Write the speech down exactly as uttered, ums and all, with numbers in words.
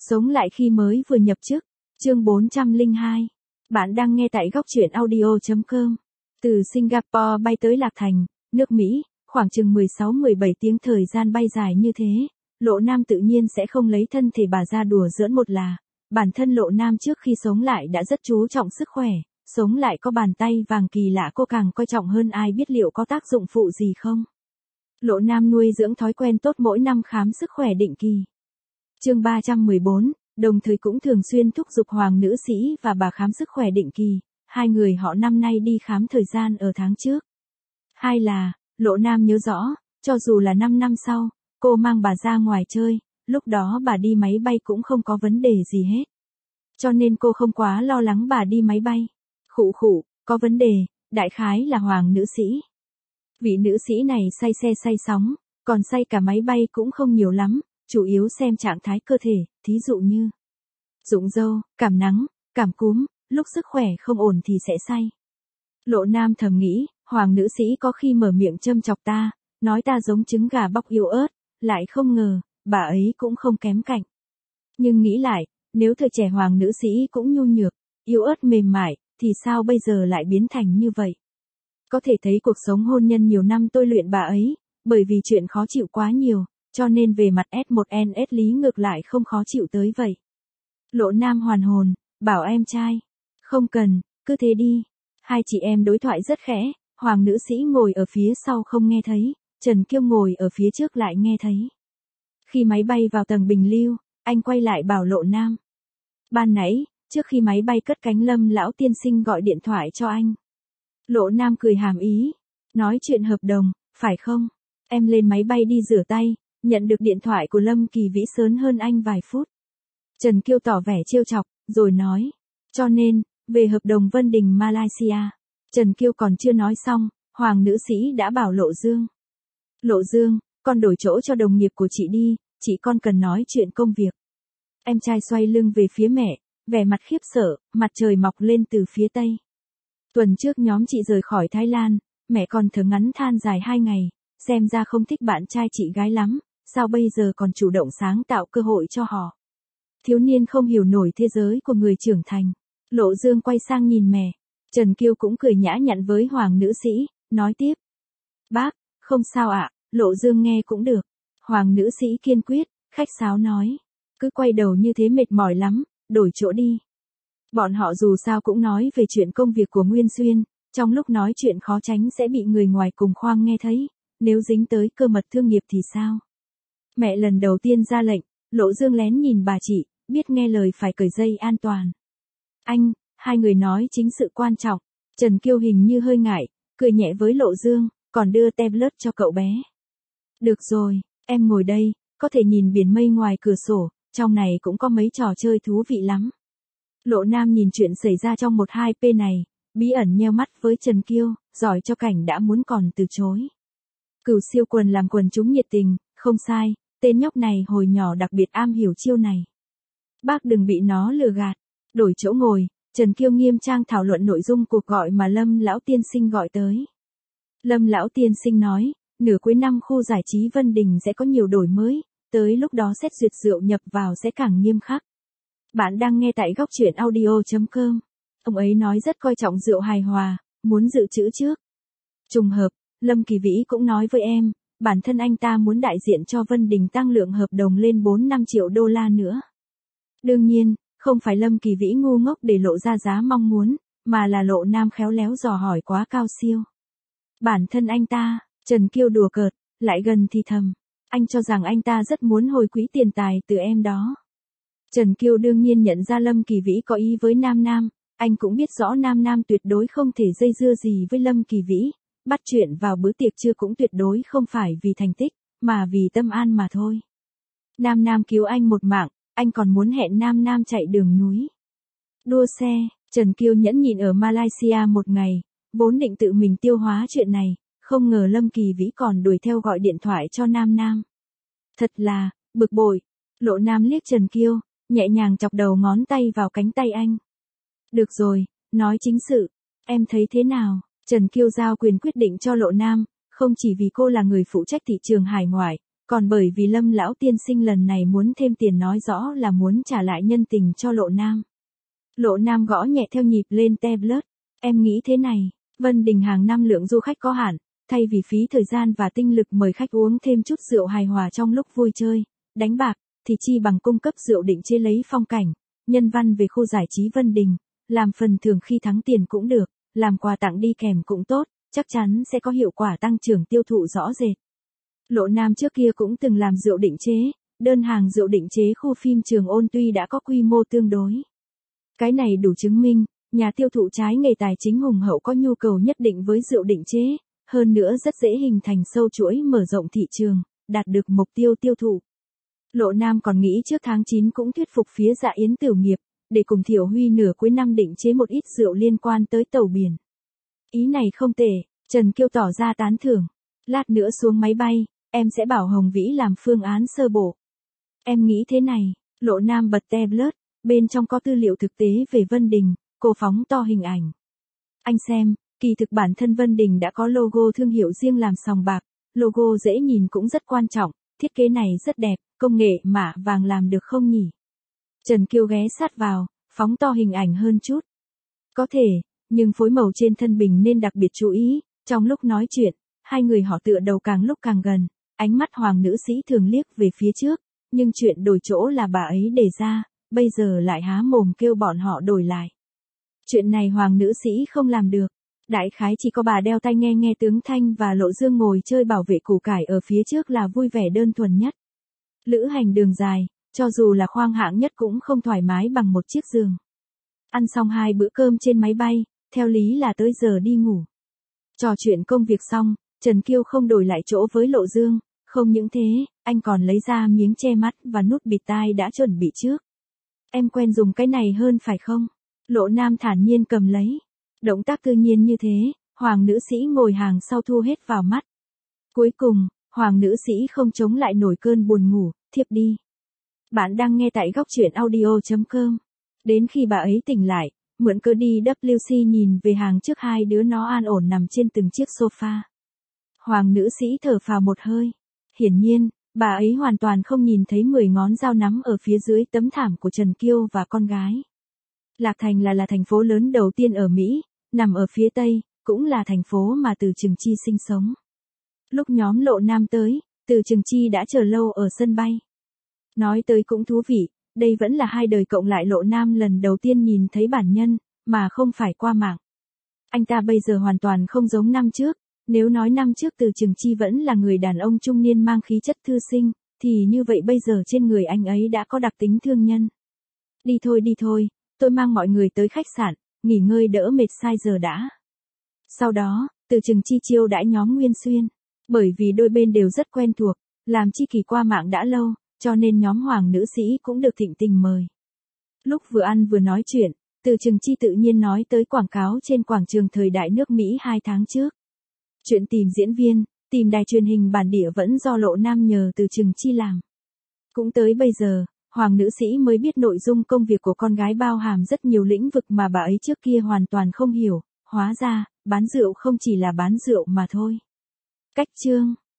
Sống lại khi mới vừa nhập chức. Chương bốn trăm lẻ hai. Bạn đang nghe tại góc truyện audio chấm com. Từ Singapore bay tới Lạc Thành, nước Mỹ, khoảng chừng mười sáu mười bảy tiếng thời gian bay dài như thế, Lộ Nam tự nhiên sẽ không lấy thân thể bà ra đùa giỡn một là. Bản thân Lộ Nam trước khi sống lại đã rất chú trọng sức khỏe, sống lại có bàn tay vàng kỳ lạ cô càng coi trọng hơn ai biết liệu có tác dụng phụ gì không. Lộ Nam nuôi dưỡng thói quen tốt mỗi năm khám sức khỏe định kỳ. Chương ba trăm mười bốn, đồng thời cũng thường xuyên thúc giục hoàng nữ sĩ và bà khám sức khỏe định kỳ, hai người họ năm nay đi khám thời gian ở tháng trước. Hai là, Lộ Nam nhớ rõ, cho dù là năm năm sau, cô mang bà ra ngoài chơi, lúc đó bà đi máy bay cũng không có vấn đề gì hết. Cho nên cô không quá lo lắng bà đi máy bay. Khụ khụ, có vấn đề, đại khái là hoàng nữ sĩ. Vị nữ sĩ này say xe say sóng, còn say cả máy bay cũng không nhiều lắm, chủ yếu xem trạng thái cơ thể, thí dụ như rụng râu, cảm nắng, cảm cúm, lúc sức khỏe không ổn thì sẽ say. Lộ Nam thầm nghĩ, hoàng nữ sĩ có khi mở miệng châm chọc ta, nói ta giống trứng gà bóc yếu ớt, lại không ngờ, bà ấy cũng không kém cạnh. Nhưng nghĩ lại, nếu thời trẻ hoàng nữ sĩ cũng nhu nhược, yếu ớt mềm mại, thì sao bây giờ lại biến thành như vậy? Có thể thấy cuộc sống hôn nhân nhiều năm tôi luyện bà ấy, bởi vì chuyện khó chịu quá nhiều, cho nên về mặt S một N S lý ngược lại không khó chịu tới vậy. Lộ Nam hoàn hồn, bảo em trai, không cần, cứ thế đi. Hai chị em đối thoại rất khẽ, hoàng nữ sĩ ngồi ở phía sau không nghe thấy, Trần Kiêu ngồi ở phía trước lại nghe thấy. Khi máy bay vào tầng bình lưu, anh quay lại bảo Lộ Nam. Ban nãy, trước khi máy bay cất cánh Lâm lão tiên sinh gọi điện thoại cho anh. Lộ Nam cười hàm ý, nói chuyện hợp đồng, phải không? Em lên máy bay đi rửa tay, nhận được điện thoại của Lâm Kỳ Vĩ sớm hơn anh vài phút. Trần Kiêu tỏ vẻ trêu chọc, rồi nói, cho nên, về hợp đồng Vân Đình Malaysia. Trần Kiêu còn chưa nói xong, hoàng nữ sĩ đã bảo Lộ Dương. Lộ Dương, con đổi chỗ cho đồng nghiệp của chị đi, chị con cần nói chuyện công việc. Em trai xoay lưng về phía mẹ, vẻ mặt khiếp sợ, mặt trời mọc lên từ phía tây. Tuần trước nhóm chị rời khỏi Thái Lan, mẹ còn thở ngắn than dài hai ngày, xem ra không thích bạn trai chị gái lắm, sao bây giờ còn chủ động sáng tạo cơ hội cho họ. Thiếu niên không hiểu nổi thế giới của người trưởng thành. Lộ Dương quay sang nhìn mẹ, Trần Kiêu cũng cười nhã nhặn với hoàng nữ sĩ, nói tiếp. Bác, không sao ạ, Lộ Dương nghe cũng được. Hoàng nữ sĩ kiên quyết, khách sáo nói, cứ quay đầu như thế mệt mỏi lắm, đổi chỗ đi. Bọn họ dù sao cũng nói về chuyện công việc của Nguyên Xuyên, trong lúc nói chuyện khó tránh sẽ bị người ngoài cùng khoang nghe thấy, nếu dính tới cơ mật thương nghiệp thì sao? Mẹ lần đầu tiên ra lệnh, Lộ Dương lén nhìn bà chị, biết nghe lời phải cởi dây an toàn. Anh, hai người nói chính sự quan trọng. Trần Kiêu hình như hơi ngại, cười nhẹ với Lộ Dương, còn đưa tablet cho cậu bé. Được rồi, em ngồi đây, có thể nhìn biển mây ngoài cửa sổ, trong này cũng có mấy trò chơi thú vị lắm. Lộ Nam nhìn chuyện xảy ra trong một hai p này, bí ẩn nheo mắt với Trần Kiêu, giỏi cho cảnh đã muốn còn từ chối. Cửu siêu quần làm quần chúng nhiệt tình, không sai, tên nhóc này hồi nhỏ đặc biệt am hiểu chiêu này. Bác đừng bị nó lừa gạt. Đổi chỗ ngồi, Trần Kiêu nghiêm trang thảo luận nội dung cuộc gọi mà Lâm lão tiên sinh gọi tới. Lâm lão tiên sinh nói, nửa cuối năm khu giải trí Vân Đình sẽ có nhiều đổi mới, tới lúc đó xét duyệt rượu nhập vào sẽ càng nghiêm khắc. Bạn đang nghe tại góc truyện audio chấm com. Ông ấy nói rất coi trọng rượu hài hòa, muốn dự trữ trước. Trùng hợp, Lâm Kỳ Vĩ cũng nói với em, bản thân anh ta muốn đại diện cho Vân Đình tăng lượng hợp đồng lên bốn năm triệu đô la nữa. Đương nhiên, không phải Lâm Kỳ Vĩ ngu ngốc để lộ ra giá mong muốn, mà là Lộ Nam khéo léo dò hỏi quá cao siêu. Bản thân anh ta, Trần Kiêu đùa cợt, lại gần thì thầm, anh cho rằng anh ta rất muốn hồi quỹ tiền tài từ em đó. Trần Kiêu đương nhiên nhận ra Lâm Kỳ Vĩ có ý với Nam Nam, anh cũng biết rõ Nam Nam tuyệt đối không thể dây dưa gì với Lâm Kỳ Vĩ, bắt chuyện vào bữa tiệc trưa cũng tuyệt đối không phải vì thành tích, mà vì tâm an mà thôi. Nam Nam cứu anh một mạng, anh còn muốn hẹn Nam Nam chạy đường núi. Đua xe, Trần Kiêu nhẫn nhịn ở Malaysia một ngày, vốn định tự mình tiêu hóa chuyện này, không ngờ Lâm Kỳ Vĩ còn đuổi theo gọi điện thoại cho Nam Nam. Thật là, bực bội, Lộ Nam liếc Trần Kiêu, nhẹ nhàng chọc đầu ngón tay vào cánh tay anh. Được rồi, nói chính sự, em thấy thế nào? Trần Kiêu giao quyền quyết định cho Lộ Nam, không chỉ vì cô là người phụ trách thị trường hải ngoại, Còn bởi vì Lâm lão tiên sinh lần này muốn thêm tiền nói rõ là muốn trả lại nhân tình cho Lộ Nam. Lộ Nam gõ nhẹ theo nhịp lên tablet. Em nghĩ thế này, Vân Đình hàng năm lượng du khách có hạn, thay vì phí thời gian và tinh lực mời khách uống thêm chút rượu hài hòa trong lúc vui chơi, đánh bạc, thì chi bằng cung cấp rượu định chế lấy phong cảnh, nhân văn về khu giải trí Vân Đình, làm phần thưởng khi thắng tiền cũng được, làm quà tặng đi kèm cũng tốt, chắc chắn sẽ có hiệu quả tăng trưởng tiêu thụ rõ rệt. Lộ Nam trước kia cũng từng làm rượu định chế, đơn hàng rượu định chế khu phim Trường Ôn tuy đã có quy mô tương đối. Cái này đủ chứng minh, nhà tiêu thụ trái nghề tài chính hùng hậu có nhu cầu nhất định với rượu định chế, hơn nữa rất dễ hình thành sâu chuỗi mở rộng thị trường, đạt được mục tiêu tiêu thụ. Lộ Nam còn nghĩ trước tháng chín cũng thuyết phục phía Dạ Yến Tiểu Nghiệp, để cùng Thiểu Huy nửa cuối năm định chế một ít rượu liên quan tới tàu biển. Ý này không tệ, Trần Kiêu tỏ ra tán thưởng. Lát nữa xuống máy bay, em sẽ bảo Hồng Vĩ làm phương án sơ bộ. Em nghĩ thế này, Lộ Nam bật tablet, bên trong có tư liệu thực tế về Vân Đình, cô phóng to hình ảnh. Anh xem, kỳ thực bản thân Vân Đình đã có logo thương hiệu riêng làm sòng bạc, logo dễ nhìn cũng rất quan trọng, thiết kế này rất đẹp, công nghệ mạ vàng làm được không nhỉ? Trần Kiêu ghé sát vào, phóng to hình ảnh hơn chút. Có thể, nhưng phối màu trên thân bình nên đặc biệt chú ý, trong lúc nói chuyện, hai người họ tựa đầu càng lúc càng gần, ánh mắt Hoàng nữ sĩ thường liếc về phía trước, nhưng chuyện đổi chỗ là bà ấy đề ra, bây giờ lại há mồm kêu bọn họ đổi lại. Chuyện này Hoàng nữ sĩ không làm được, đại khái chỉ có bà đeo tai nghe nghe tướng Thanh và Lộ Dương ngồi chơi bảo vệ củ cải ở phía trước là vui vẻ đơn thuần nhất. Lữ hành đường dài, cho dù là khoang hạng nhất cũng không thoải mái bằng một chiếc giường. Ăn xong hai bữa cơm trên máy bay, theo lý là tới giờ đi ngủ. Trò chuyện công việc xong, Trần Kiêu không đổi lại chỗ với Lộ Dương, không những thế, anh còn lấy ra miếng che mắt và nút bịt tai đã chuẩn bị trước. Em quen dùng cái này hơn phải không? Lộ Nam thản nhiên cầm lấy. Động tác tự nhiên như thế, Hoàng nữ sĩ ngồi hàng sau thu hết vào mắt. Cuối cùng, Hoàng nữ sĩ không chống lại nổi cơn buồn ngủ, thiếp đi. Bạn đang nghe tại góc truyện audio chấm com. Đến khi bà ấy tỉnh lại, mượn cơ đi vê kép xê nhìn về hàng trước hai đứa nó an ổn nằm trên từng chiếc sofa. Hoàng nữ sĩ thở phào một hơi. Hiển nhiên, bà ấy hoàn toàn không nhìn thấy mười ngón dao nắm ở phía dưới tấm thảm của Trần Kiêu và con gái. Lạc Thành là là thành phố lớn đầu tiên ở Mỹ, nằm ở phía Tây, cũng là thành phố mà Từ Trường Chi sinh sống. Lúc nhóm Lộ Nam tới, Từ Trường Chi đã chờ lâu ở sân bay. Nói tới cũng thú vị, đây vẫn là hai đời cộng lại Lộ Nam lần đầu tiên nhìn thấy bản nhân, mà không phải qua mạng. Anh ta bây giờ hoàn toàn không giống năm trước, nếu nói năm trước Từ Trường Chi vẫn là người đàn ông trung niên mang khí chất thư sinh, thì như vậy bây giờ trên người anh ấy đã có đặc tính thương nhân. Đi thôi đi thôi, tôi mang mọi người tới khách sạn, nghỉ ngơi đỡ mệt sai giờ đã. Sau đó, Từ Trường Chi chiêu đãi nhóm Nguyên Xuyên, bởi vì đôi bên đều rất quen thuộc, làm chi kỷ qua mạng đã lâu, cho nên nhóm Hoàng nữ sĩ cũng được thịnh tình mời. Lúc vừa ăn vừa nói chuyện, Từ Trường Chi tự nhiên nói tới quảng cáo trên quảng trường thời đại nước Mỹ hai tháng trước. Chuyện tìm diễn viên, tìm đài truyền hình bản địa vẫn do Lộ Nam nhờ Từ Trường Chi làm. Cũng tới bây giờ, Hoàng nữ sĩ mới biết nội dung công việc của con gái bao hàm rất nhiều lĩnh vực mà bà ấy trước kia hoàn toàn không hiểu, hóa ra, bán rượu không chỉ là bán rượu mà thôi. Cách chương